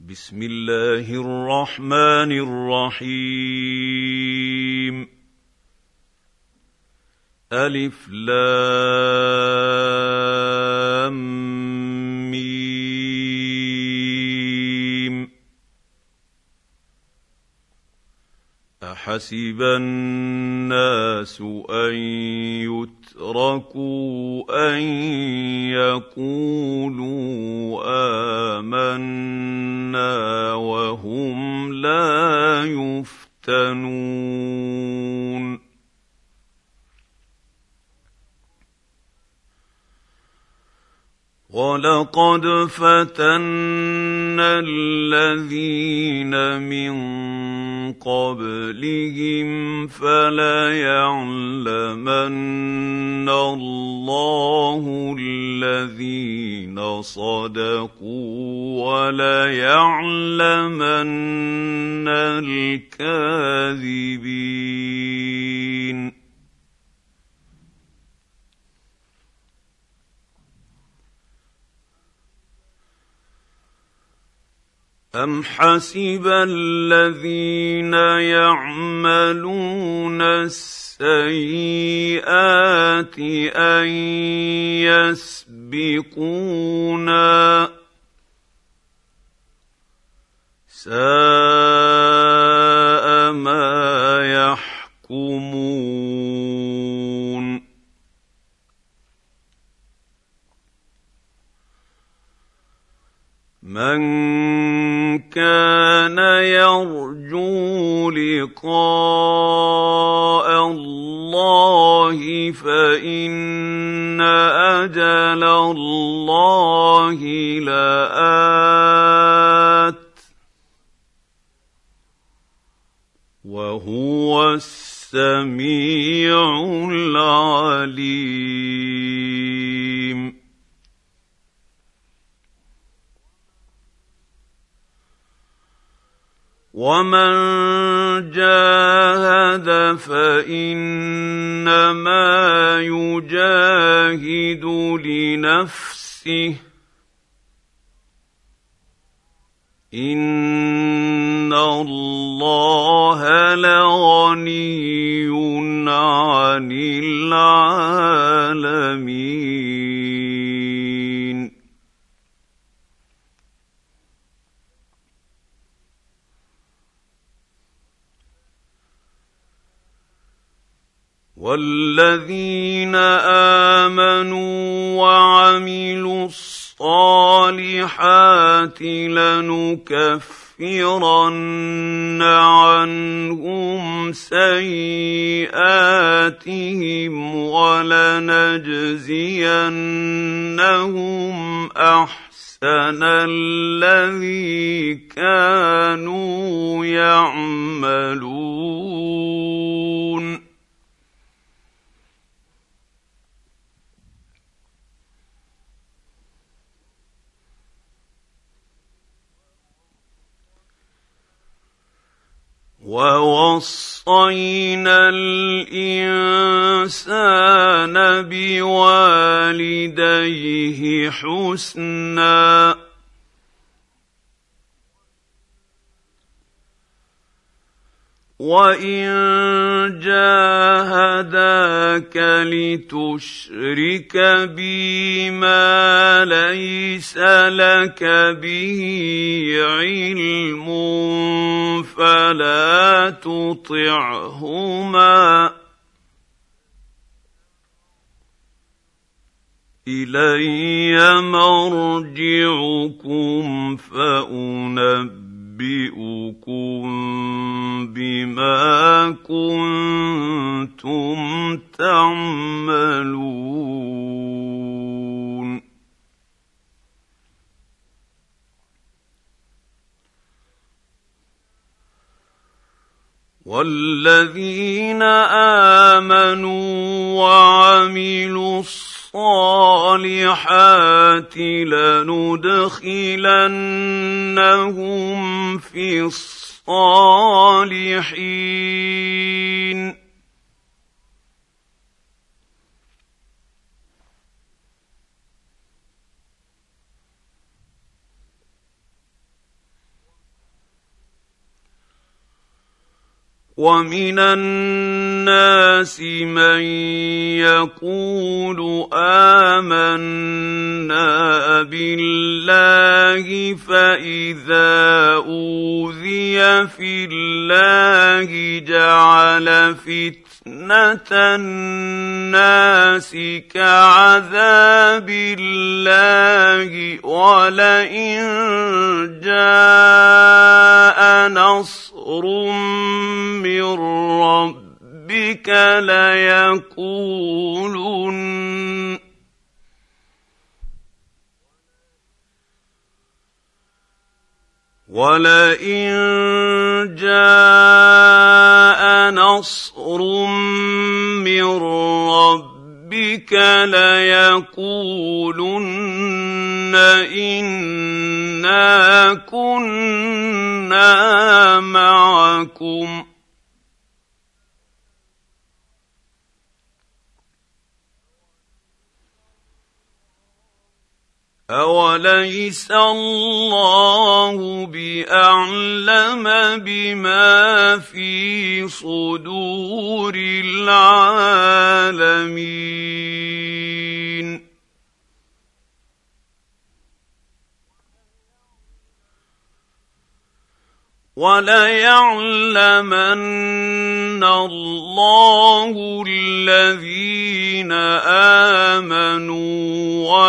بسم الله الرحمن الرحيم. ألف لام ميم. أحسب الناس أن يتركوا أن يقولوا آمنا وهم لا يفتنون. وَلَقَدْ فَتَنَّا الَّذِينَ مِن قَبْلِهِمْ فَلَيَعْلَمَنَّ اللَّهُ الَّذِينَ صَدَقُوا وَلَيَعْلَمَنَّ الْكَاذِبِينَ. أَمْ حَسِبَ الَّذِينَ يَعْمَلُونَ السَّيِّئَاتِ أَن يَسْبِقُونَا ۚ سَاءَ مَا يَحْكُمُونَ. مَنْ كَانَ يَرْجُو لِقَاءَ اللَّهِ فَإِنَّ أَجَلَ اللَّهِ لَآتٍ وَهُوَ السَّمِيعُ الْعَلِيمُ. وَمَن جَاهَدَ فَإِنَّمَا يُجَاهِدُ لِنَفْسِهِ ۚ إِنَّ اللَّهَ لَغَنِيٌّ عَنِ الْعَالَمِينَ. وَالَّذِينَ آمَنُوا وَعَمِلُوا الصَّالِحَاتِ لَنُكَفِّرَنَّ عَنْهُمْ سَيِّئَاتِهِمْ وَلَنَجْزِيَنَّهُمْ أَحْسَنَ الَّذِي كَانُوا يَعْمَلُونَ. وَوَصَّيْنَا الْإِنسَانَ بِوَالِدَيْهِ حُسْنًا ۖ وَإِن جَاهَدَاكَ لِتُشْرِكَ بِي مَا لَيْسَ لَكَ بِهِ عِلْمٌ فَلَا تُطِعْهُمَا ۚ إِلَيَّ مَرْجِعُكُمْ فَأُنَبِّئُكُم بِمَا كُنتُمْ تَعْمَلُونَ. وَالَّذِينَ آمَنُوا وَعَمِلُوا الصَّالِحَاتِ لَنُدْخِلَنَّهُمْ فِي الصَّالِحِينَ. ومن الناس من يقول آمنا بالله فإذا أوذي في الله جعل فتنة الناس كعذاب الله ولئن جاء نصر من ربك ليقولن إنا كنا معكم أوليس الله بأعلم بما في صدور العالمين وليعلمن الله الذين آمنوا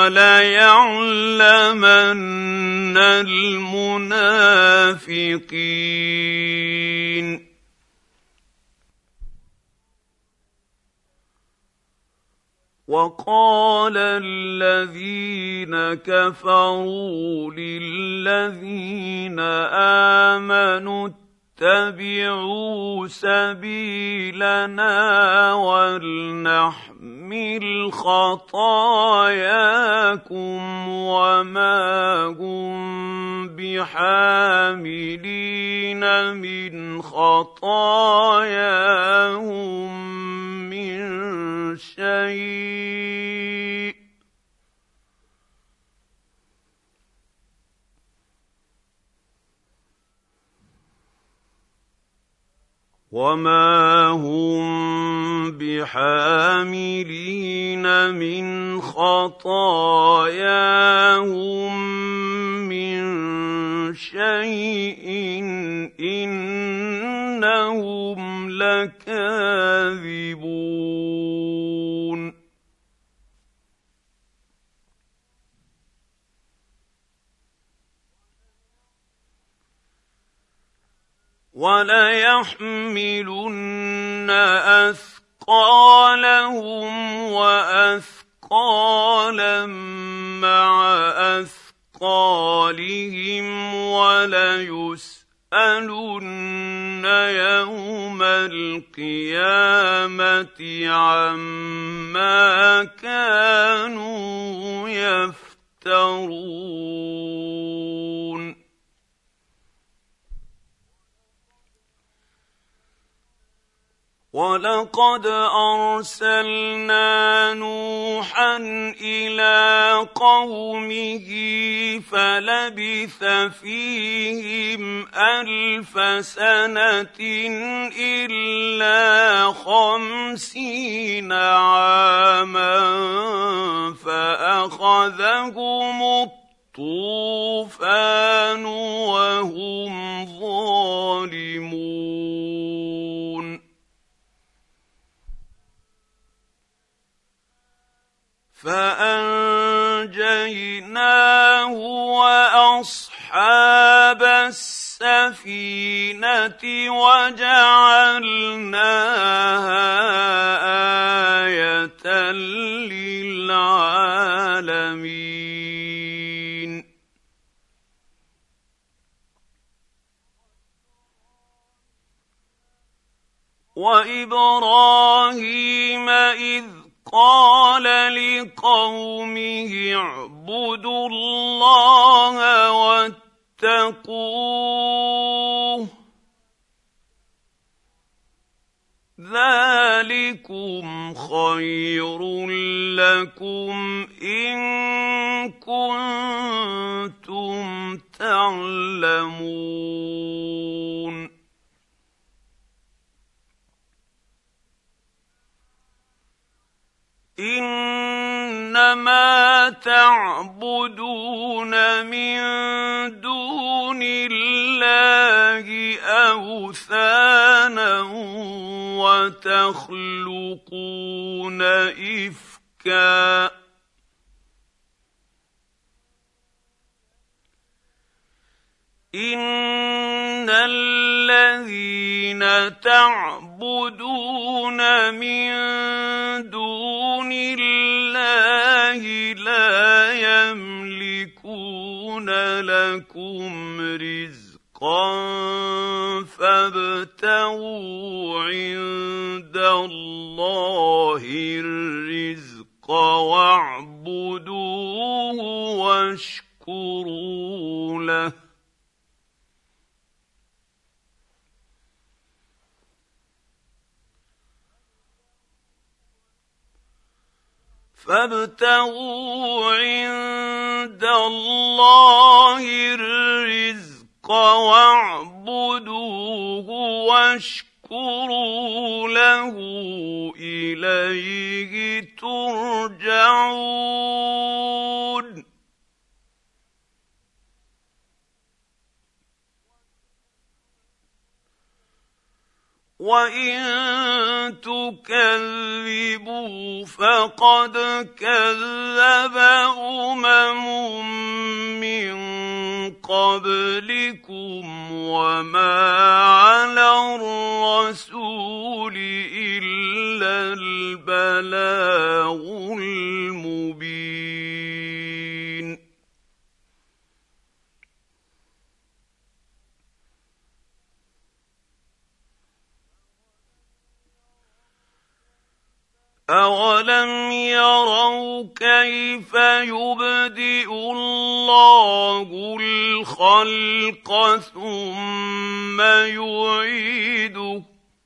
وليعلمن المنافقين وقال الذين كفروا للذين آمنوا اتبعوا سبيلنا ولنحمل خطاياكم وما هم بحاملين من خطاياهم من شيء وما هم بحاملين من خطاياهم من شيء إنهم لكاذبون وليحملن أثقالهم وأثقالا مع أثقالهم وليسألن يوم القيامة عما كانوا يفترون ولقد أرسلنا نوحا إلى قومه فلبث فيهم 1000 سنة إلا 50 عاما فأخذهم الطوفان وهم ظالمون فأنجيناه وأصحاب السفينة وجعلناها آية للعالمين وإبراهيم إذ قال لقومه اعبدوا الله واتقوه ذلكم خير لكم إن كنتم تعلمون إنما تعبدون من دون الله أوثانا وتخلقون إفكا إن الذين تعبدون من دون الله لا يملكون لكم رزقا فابتغوا عند الله الرزق واعبدوه واشكروا له فابتغوا عند الله الرزق واعبدوه واشكروا له إليه ترجعون وإن تكذبوا فقد كذب من قبلكم وما على الرسول إلا البلاغ المبين أولم يروا كيف يبدئ الله الخلق ثم يعيده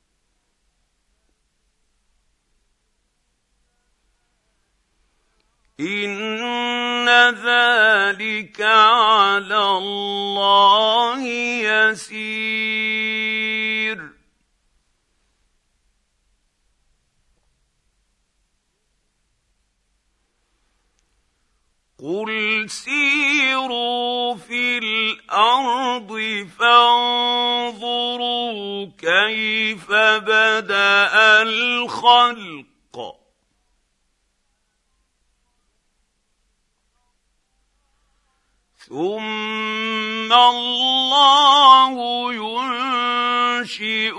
إن ذلك على الله يسير قل سيروا في الأرض فانظروا كيف بدأ الخلق ثم الله ينشئ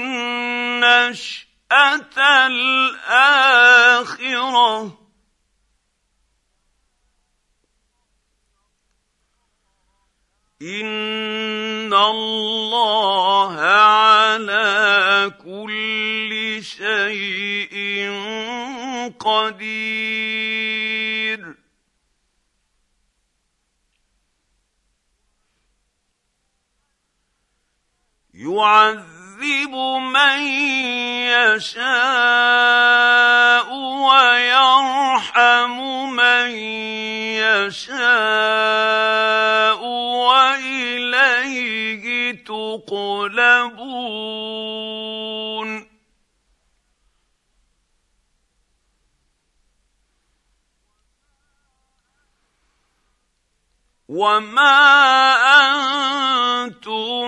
النشأة الآخرة إن الله على كل شيء قدير يعذب من يشاء ويرحم من يشاء وإليه تقلبون وما أنتم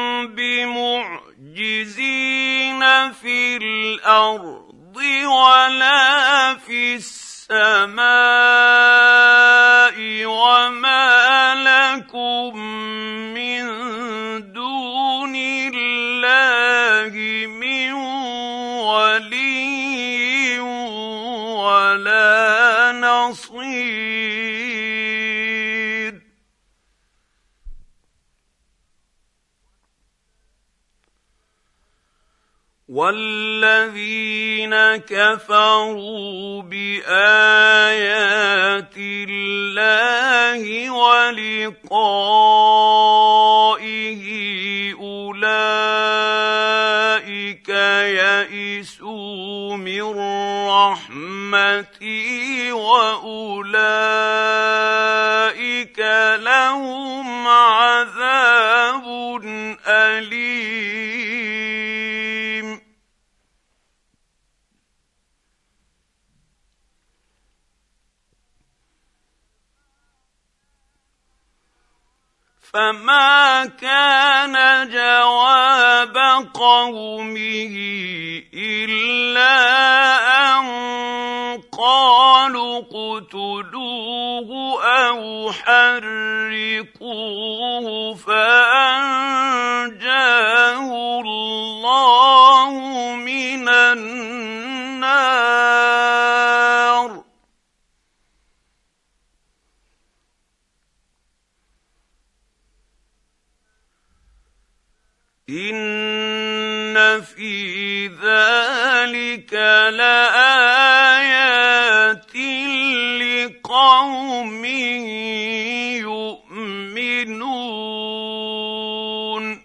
بمعجزين في الأرض ولا في السماء وما لكم من دون الله من ولي ولا نصير والذين كفروا بآيات الله ولقائه أولئك يئسوا من رحمتي وأولئك لهم عذاب أليم فما كان جواب قومه إلا أن قالوا اقتلوه أو حرقوه فأنجاه الله من النار. إن في ذلك لآيات لقوم يؤمنون.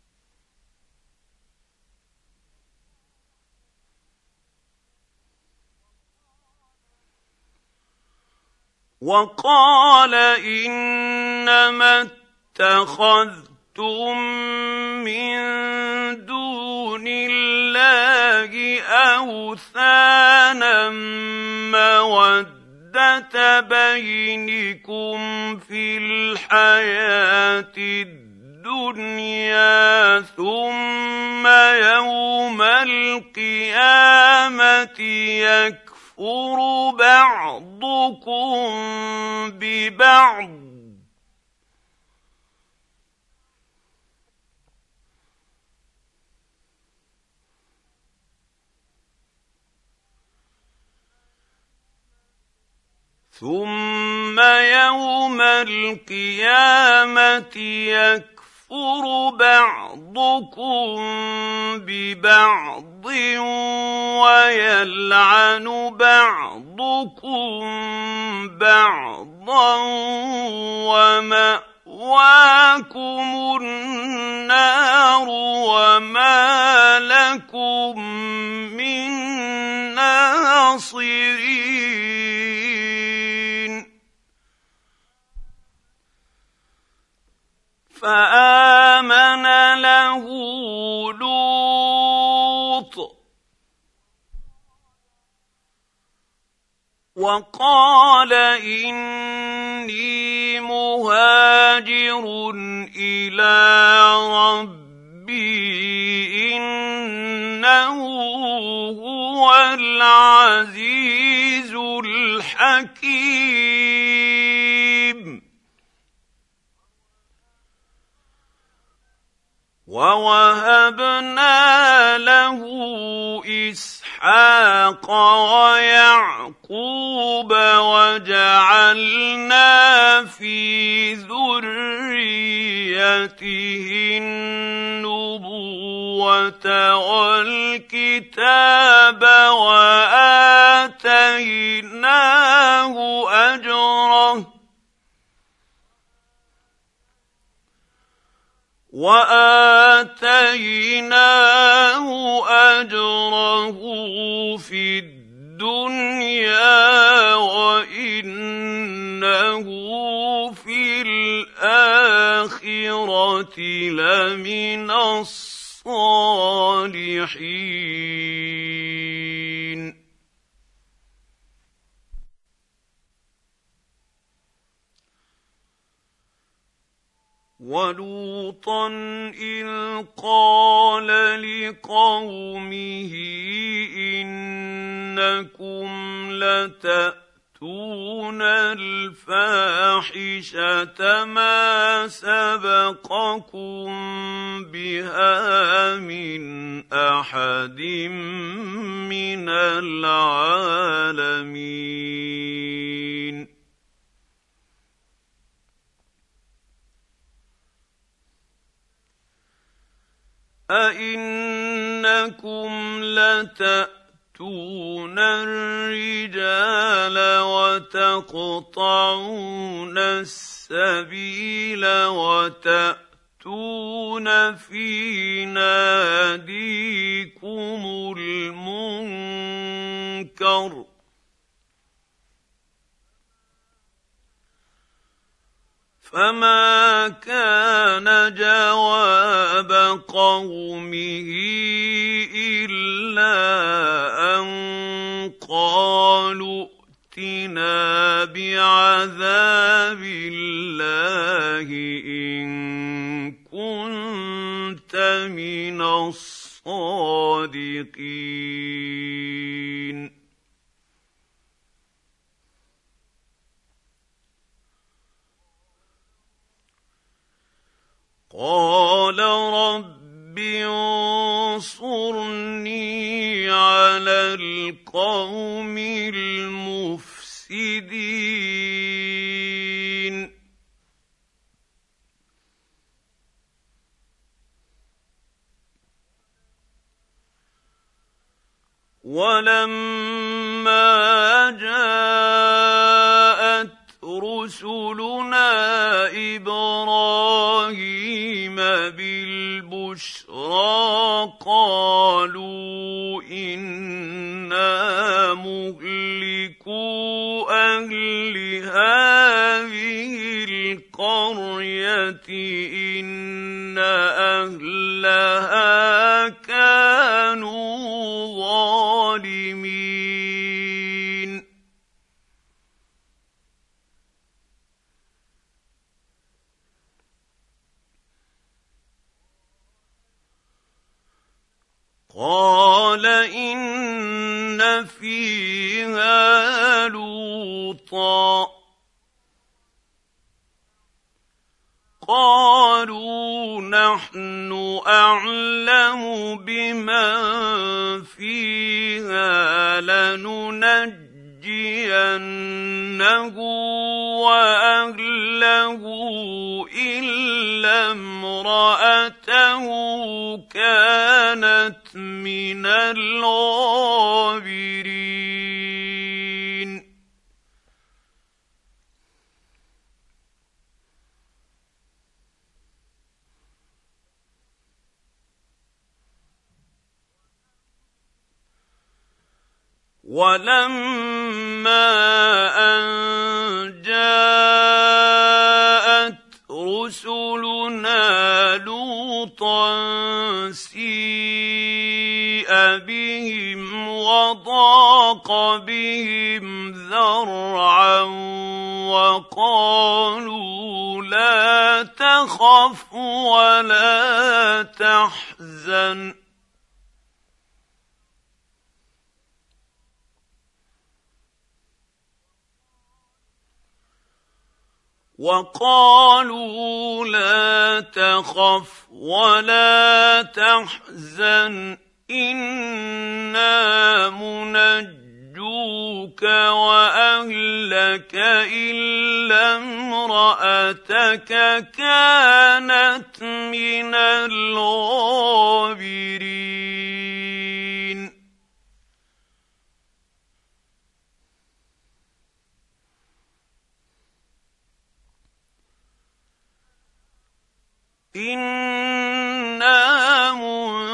وقال إنما اتخذتم من دون الله أوثانا مودة بينكم في الحياة الدنيا ثم يوم القيامة يكفر بعضكم ببعض ثم يوم القيامة يكفر بعضكم ببعض ويلعن بعضكم بعضا ومأواكم النار وما لكم من ناصرين. فآمن له لوط وقال إني مهاجر إلى ربي إنه هو العزيز الحكيم. ووهبنا له إسحاق ويعقوب وجعلنا في ذريته النبوة والكتاب وآتيناه أجره في الدنيا وإنه في الآخرة لمن الصالحين. ولوطا إذ قال لقومه إنكم لتأتون الفاحشة ما سبقكم بها من أحد من العالمين. أئنكم لتأتون الرجال وتقطعون السبيل وتأتون في ناديكم المنكر فما كان جواب قومه إلا أن قالوا ائتنا بعذاب الله إن الصادقين قال رب انصرني على القوم المفسدين ولما جاءت رسلنا إبراهيم بالبشرى قالوا إنا مهلكو أهل هذه القرية إن أهلها كانوا ظالمين قال إن فيها لوطا قالوا نحن أعلم بمن فيها لننجينه وأهله إلا امرأته كانت من الغابرين ولما أن جاءت رسلنا لوطا سيء بهم وضاق بهم ذرعا وقالوا لا تخف ولا تحزن إنا منجوك وأهلك إلا امرأتك كانت من الغابرين إنا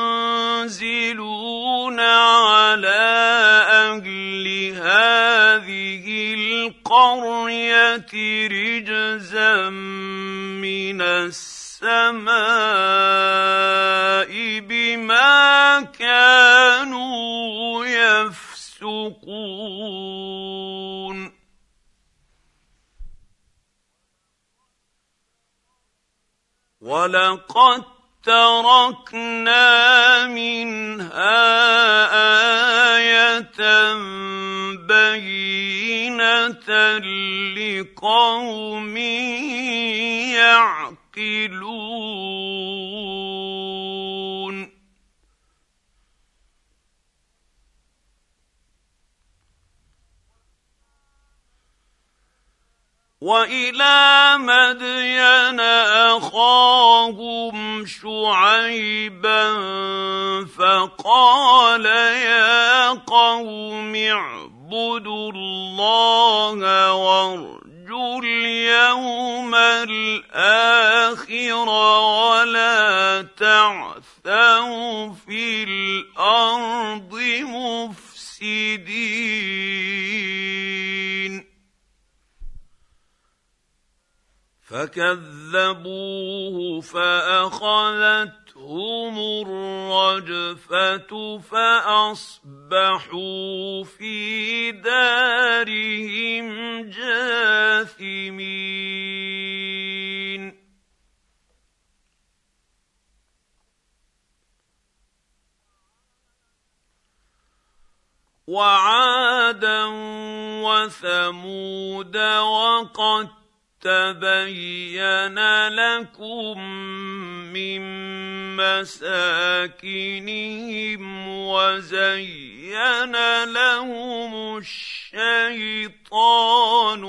منزلون على أهل هذه القرية رجزا من السماء بما كانوا يفسقون ولقد تركنا منها آية بينة لقوم يعقلون وإلى مدين أخاهم شعيبا فقال يا قوم اعبدوا الله وارجوا اليوم الآخر ولا تعثوا في الأرض مفسدين فكذبوه فأخذتهم الرجفة فأصبحوا في دارهم جاثمين. 。 . 。 . 。 . 。 . . . . . . 。 . . . 。 . . . . . . . 。 . . . . . . . . . . . . . . . . . . . . . . . . . . . . . . وعادا وثمود وقد تبين لكم من مساكنهم وزين لهم الشيطان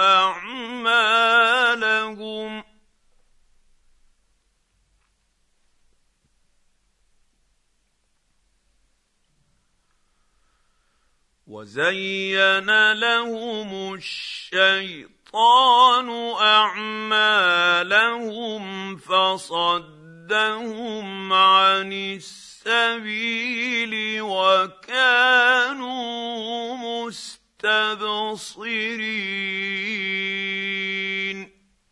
أعمالهم فصدهم عن السبيل وكانوا مستبصرين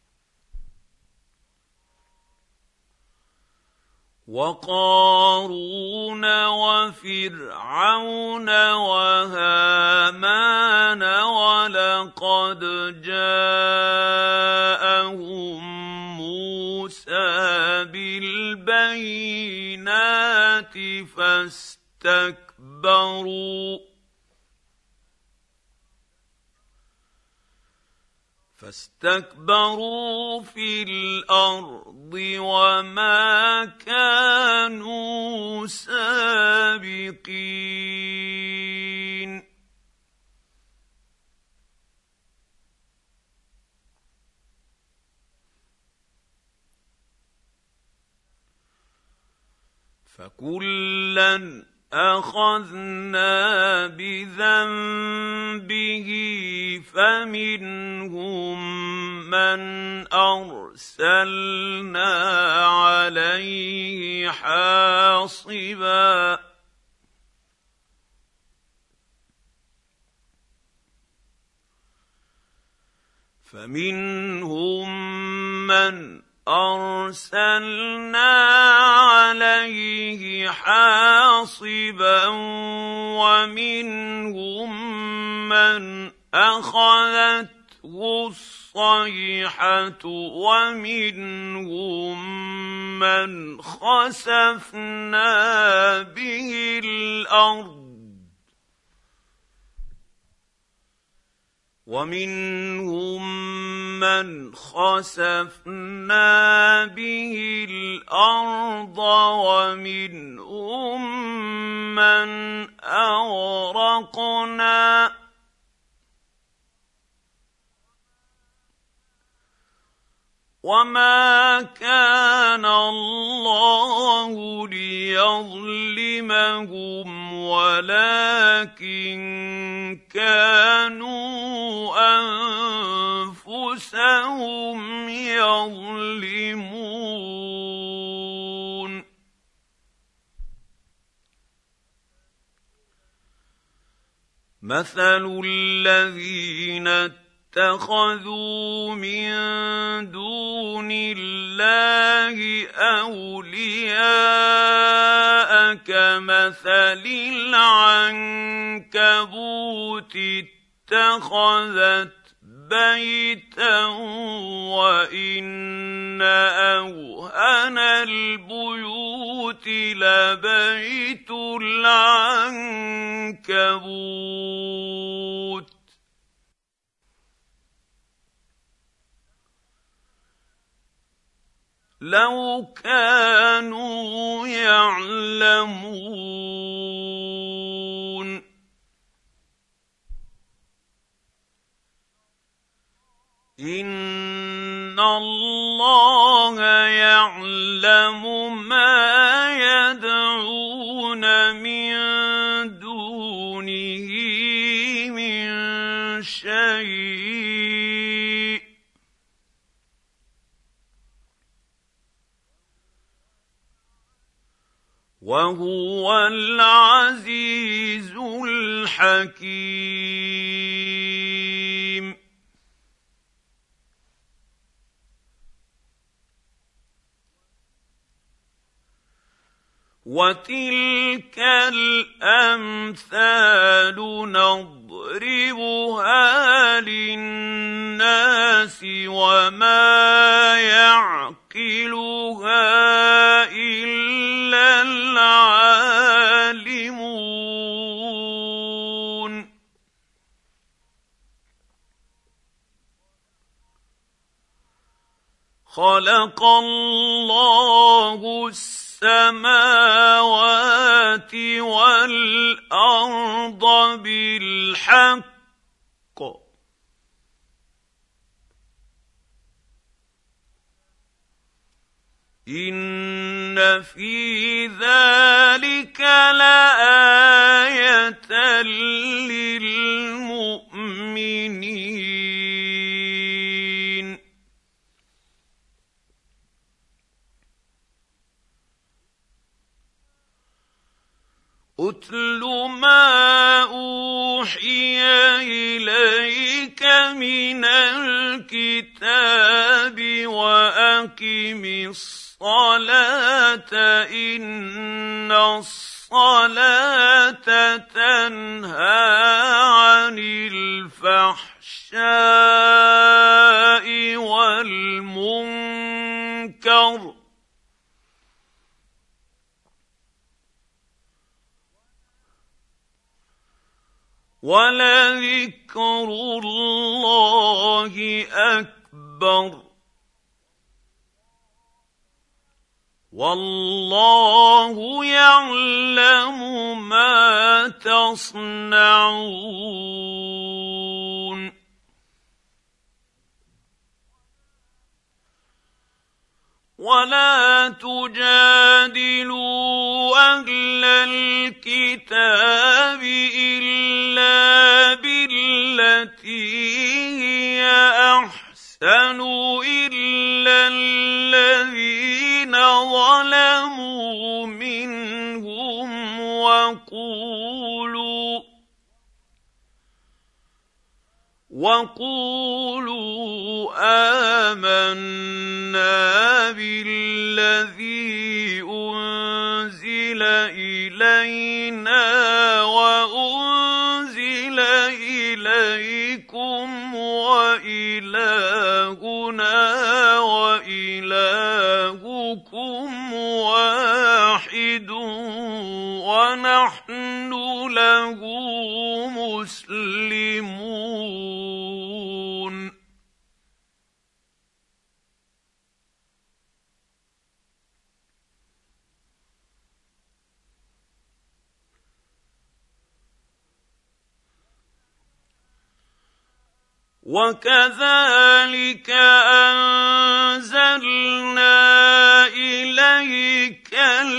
وقارون وفرعون وهامان ولقد جاءهم موسى بالبينات فاستكبروا في الأرض وما كانوا سابقين فكلا أخذنا بذنبه فمنهم من أرسلنا عليه حاصبا ومنهم من أخذته الصيحة ومنهم من خسفنا به الأرض ومنهم من أغرقنا وما كان الله ليظلمهم ولكن كانوا أنفسهم يظلمون مثل الذين اتخذوا من دون الله أولياء كمثل العنكبوت اتخذت بيتا وإن أوهن البيوت لبيت العنكبوت لو كانوا يعلمون إن الله يعلم ما يدعون من دونه من شيء وهو العزيز الحكيم وتلك الأمثال نضربها للناس وما يعقلها إلا العالمون خلق الله السماوات والارض بالحق ان في ذلك لايه للمؤمنين اتل ما اوحي اليك من الكتاب واقم الصلاه ان الصلاه تنهى عن الفحشاء والمنكر ولذكر الله اكبر والله يعلم ما تصنعون ولا تجادلوا اهل الكتاب الا بالتي هي احسن الا الذين ظلموا منهم وقولوا آمنا بالذي أنزل إلينا وأنزل إليكم وإلهنا وإلهكم واحد ونحن له مسلمون وكذلك أنزلنا إليك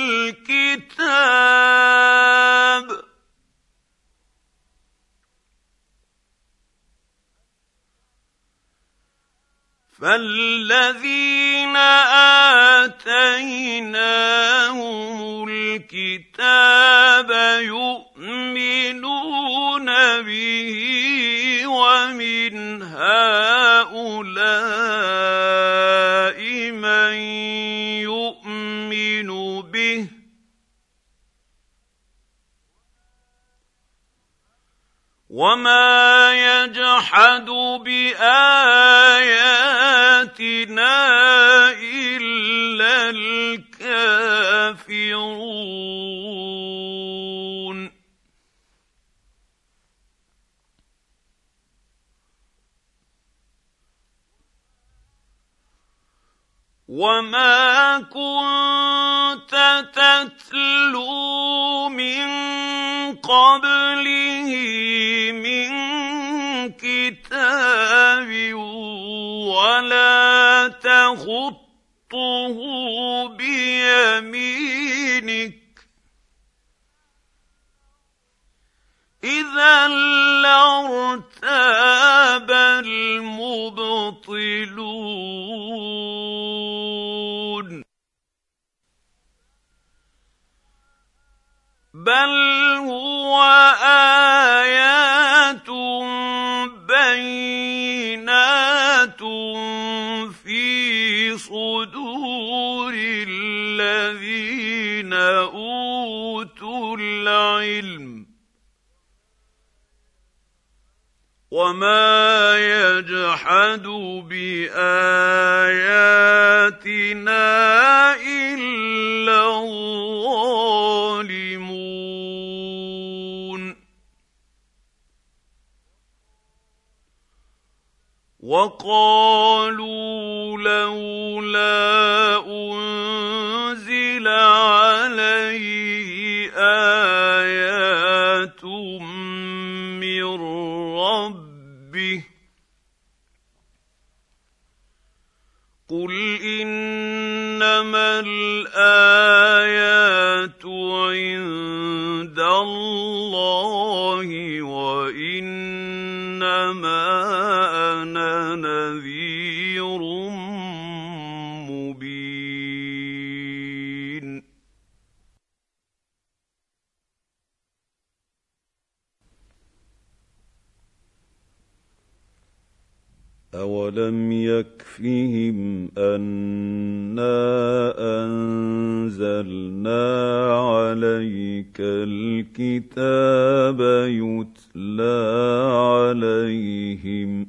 الكتاب فالذين آتيناهم الكتاب يؤمنون به ومن هؤلاء من يؤمن به وما يجحد بآياتنا إلا الكافرون وما كنت تتلو من قبله من كتاب ولا تخطه بيمينك إذا لارتاب المبطلون بل هو آيات بينات في صدور الذين أوتوا العلم وما يجحد بآياتنا إلا الظالمون وقالوا لولا أنزل عليه آيات من ربه قل إنما الآيات عند الله وإنما أنا نذير مبين. أولم يكفهم أنا أنزلنا عليك الكتاب يتلى عليهم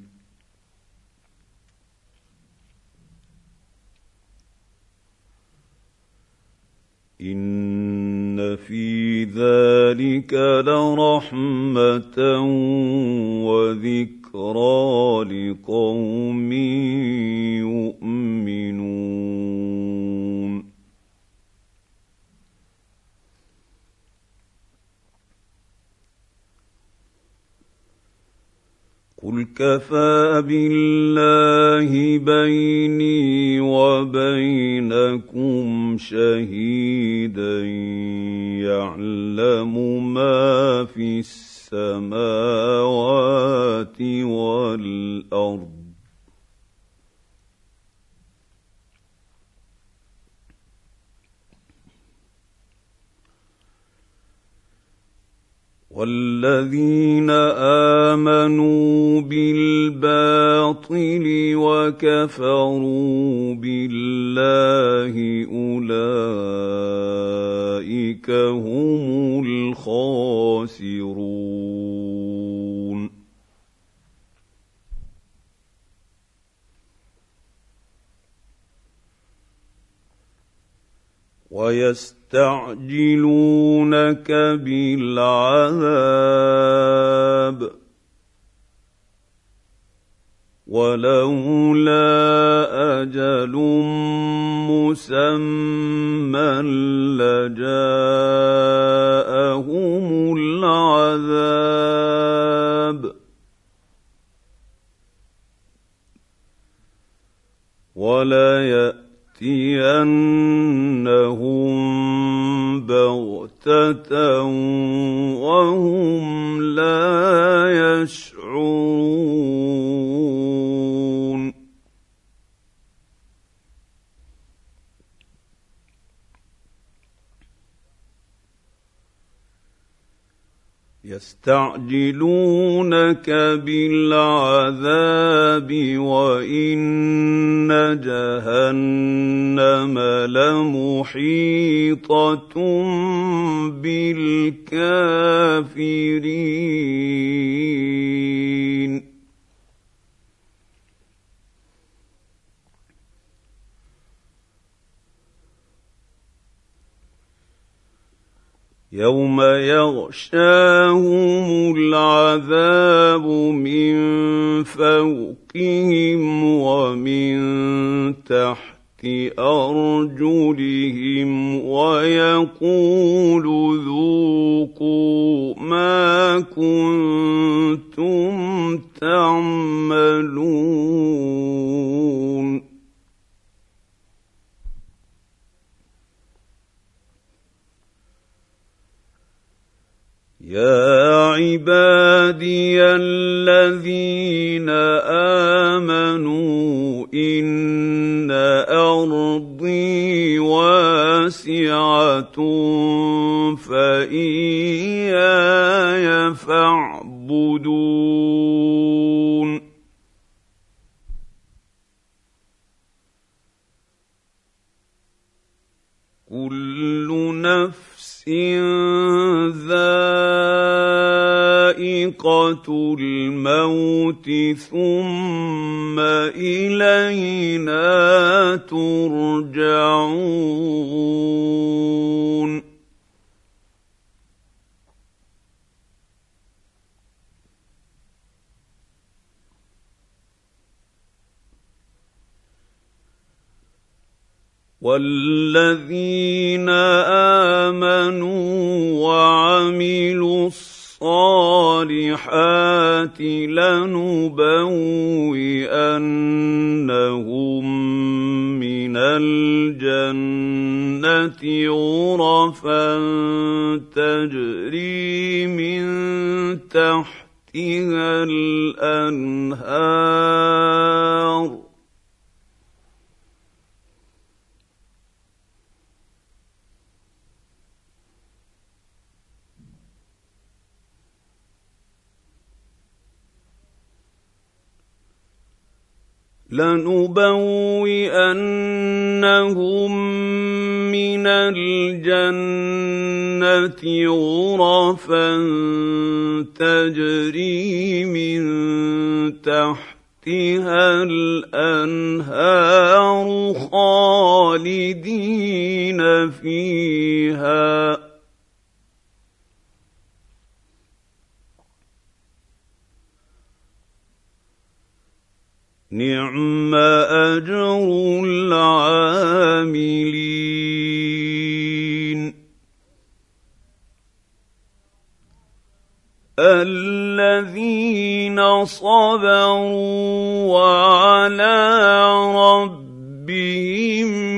إن في ذلك لرحمة وذكرى لقوم يؤمنون. قل كفى بالله بيني وبينكم شهيدا يعلم ما في السماوات والأرض والذين آمنوا بالباطل وكفروا بالله أولئك هم الخاسرون. ويستعجلونك بالعذاب ولولا أجل مسمى لجاءهم العذاب وليأتينهم بغتة وهم لا يشعرون. يستعجلونك بالعذاب وإن جهنم لمحيطة بالكافرين. يوم يغشاهم العذاب من فوقهم ومن تحت أرجلهم ويقول ذوقوا ما كنتم تعملون. يا عبادي الذين آمنوا إن أرضي واسعة فإياي فاعبدون. كل نفس ذائقة الموت ثم إلينا ترجعون. والذين آمنوا وعملوا الصالحات لنبوئنهم من الجنة غرفا تجري من تحتها الأنهار لنبوئنهم من الجنة غرفا تجري من تحتها الأنهار خالدين فيها نعم أجر العاملين الذين صبروا وعلى ربهم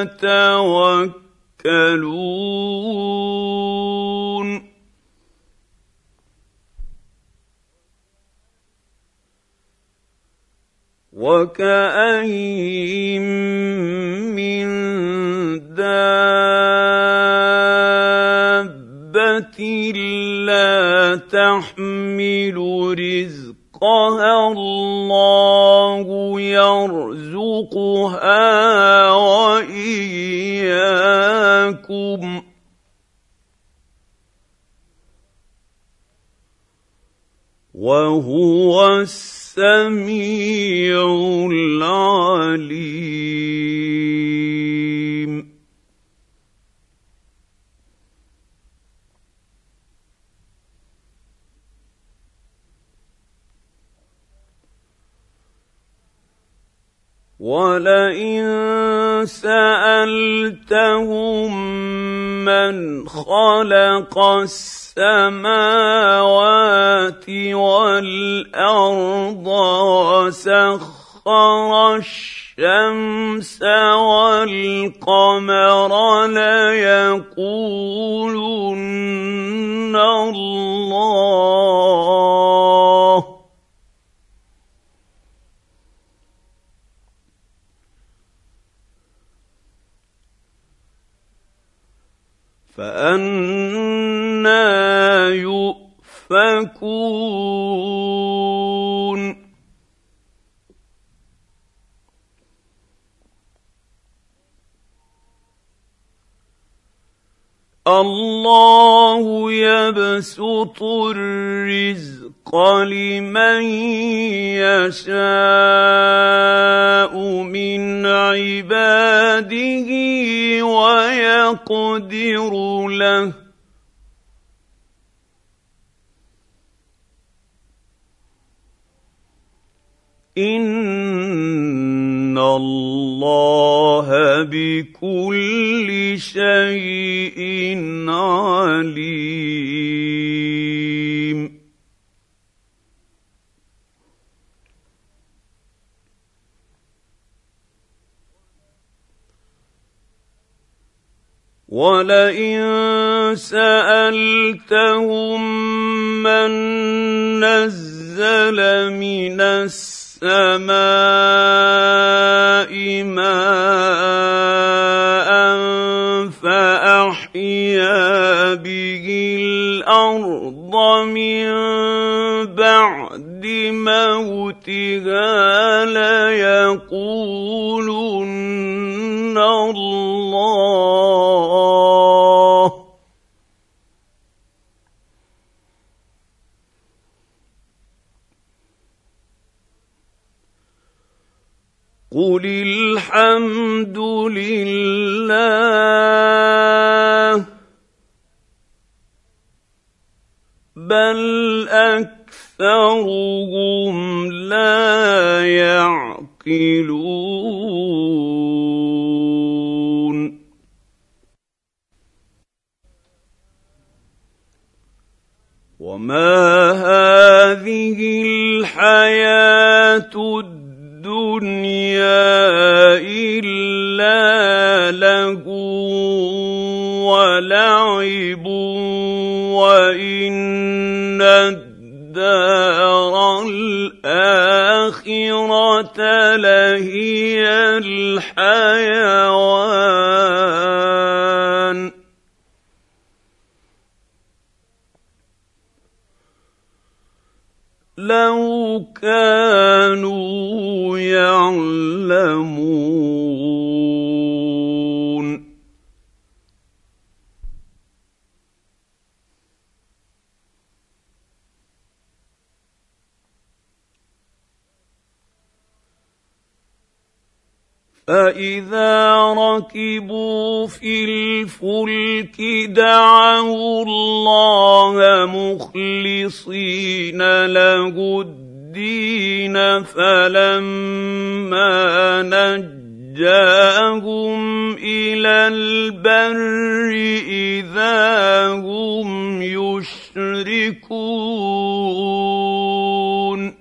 يتوكلون وكأين من دابة لا تحمل رزقها الله يرزقها وإياكم وهو السميع العليم ولئن سألتهم من خلق السماوات والأرض وسخر الشمس والقمر ليقولن الله فأنى يؤفكون الله يبسط الرزق لمن يشاء من عباده ويقدر له إن الله بكل شيء عليم ولئن سألتهم من نزل من السماء ماء فأحيا به الأرض من بعد موتها ليقولن الله قل الحمد لله بل أكثرهم لا يعقلون وما هذه الحياه الدنيا الا لهو ولعب وان الدار الاخره لهي الحيوان لو كانوا يعلمون. فإذا ركبوا في الفلك دعوا الله مخلصين له الدين فلما نجاهم إلى البر إذا هم يشركون.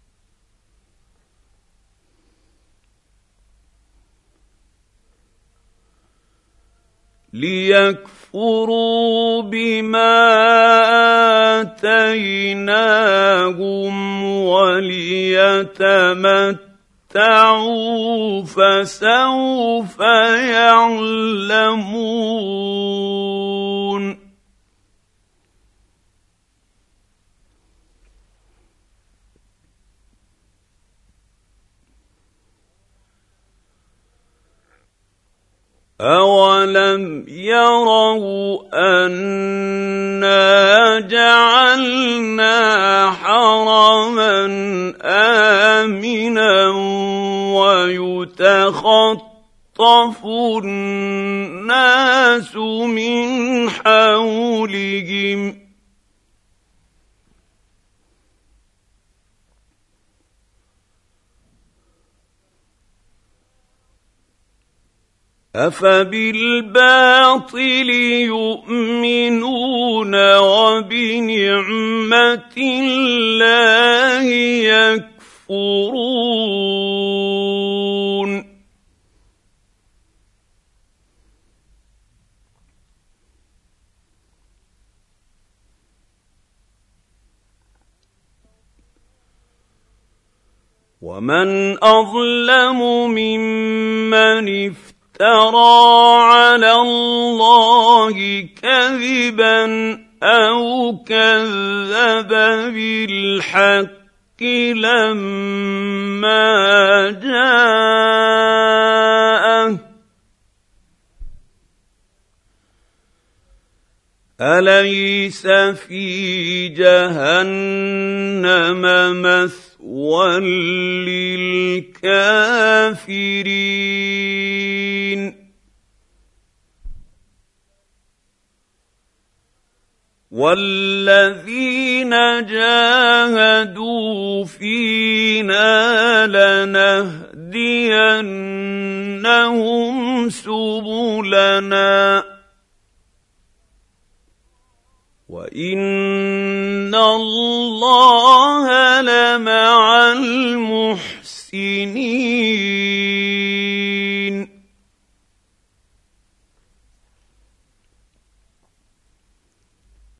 ليكفروا بما آتيناهم وليتمتعوا فسوف يعلمون. أولم يروا أنا جعلنا حرما آمنا ويتخطف الناس من حولهم أفبالباطل يؤمنون وبنعمة الله يكفرون. ومن أظلم ممن افترى على الله كذبا أو كذب بالحق لما جاءه أليس في جهنم مثوى للكافرين. والذين جاهدوا فينا لنهدينهم سبلنا وإن الله لمع المحسنين.